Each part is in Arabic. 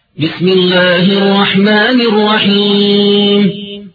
بسم الله الرحمن الرحيم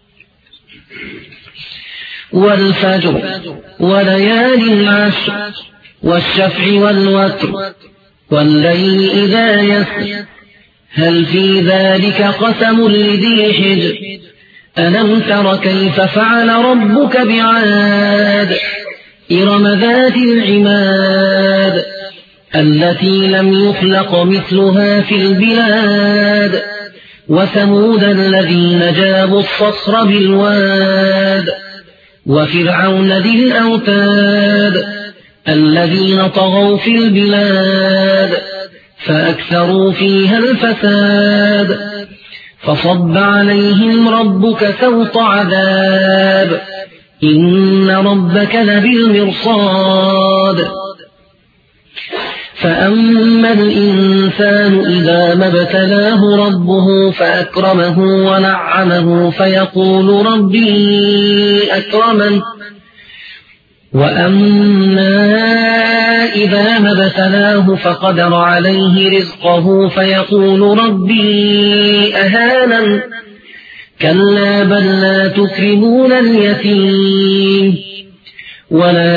والفجر وليال عشر والشفع والوتر والليل إذا يسر هل في ذلك قسم لذي حجر ألم تر كيف فعل ربك بعاد إرم ذات العماد التي لم يخلق مثلها في البلاد وثمود الذين جابوا الصخر بالواد وفرعون ذي الأوتاد الذين طغوا في البلاد فأكثروا فيها الفساد فصب عليهم ربك سوط عذاب إن ربك لبالمرصاد فأما الإنسان إذا ما ابتلاه ربه فأكرمه ونعمه فيقول ربي أكرمن وأما إذا ما ابتلاه فقدر عليه رزقه فيقول ربي أهانن كلا بل لا تكرمون اليتيم ولا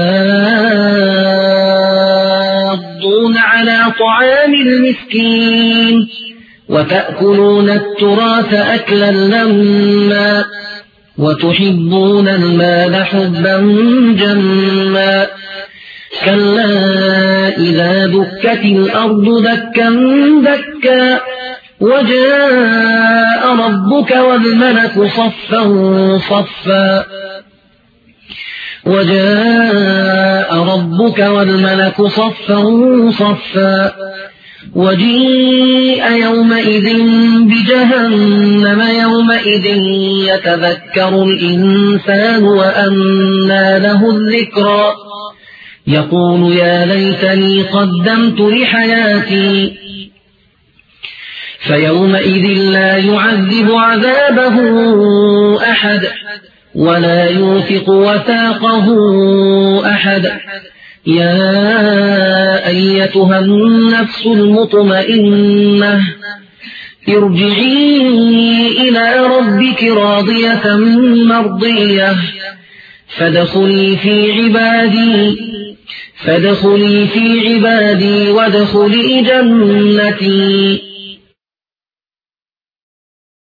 تحاضون على طعام المسكين وتأكلون التراث أكلا لما وتحبون المال حبا جما كلا إذا دكت الأرض دكا دكا وجاء ربك والملك صفا صفا وجيء يومئذ بجهنم يومئذ يتذكر الإنسان وأنى له الذكرى يقول يا ليتني قدمت لحياتي فيومئذ لا يعذب عذابه أحد ولا يوثق وثاقه أحد يا أيتها النفس المطمئنة ارجعي إلى ربك راضية مرضية فادخلي في عبادي وادخلي جنتي